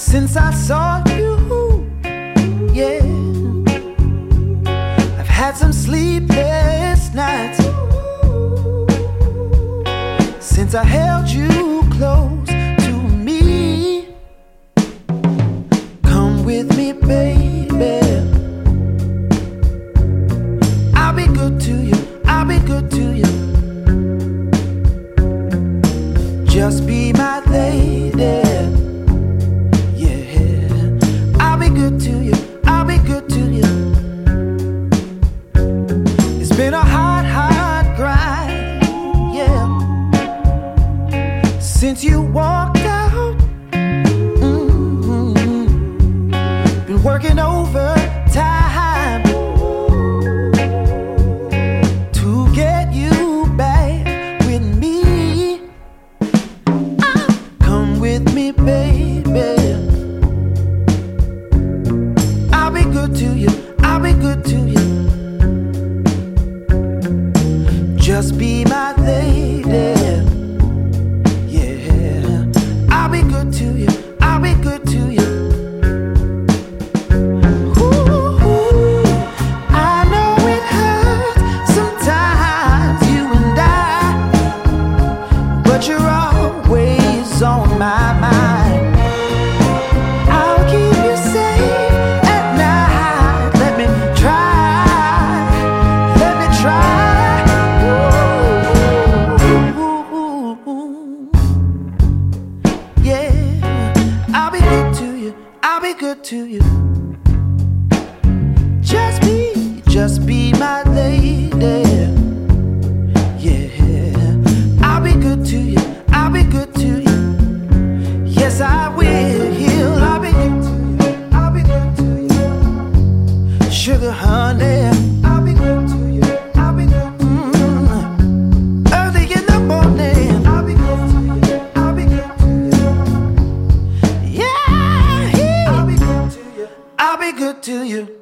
since I saw you, yeah. I've had some sleepless nights since I held you close to me. Come with me, baby. I'll be good to you, I'll be good to you. Just be my lady. Been a hard, hard grind, yeah, since you walked out. Been working overtime to get you back with me. Come with me, baby. I'll be good to you, I'll be good to you. Just be my lady, yeah. I'll be good to you, I'll be good to you. Ooh, I know it hurts sometimes, you and I, but you're always on my mind. I'll keep you safe at night. Let me try, let me try. I'll be good to you. Just be my lady. Yeah, I'll be good to you. I'll be good to you. Yes, I will. I'll be good to you. I'll be good to you. Sugar honey, I'll be good to you. I'll be good to you. Early in the morning, I'll be good to you. I'll be good to you. Yeah. I'll be good to you.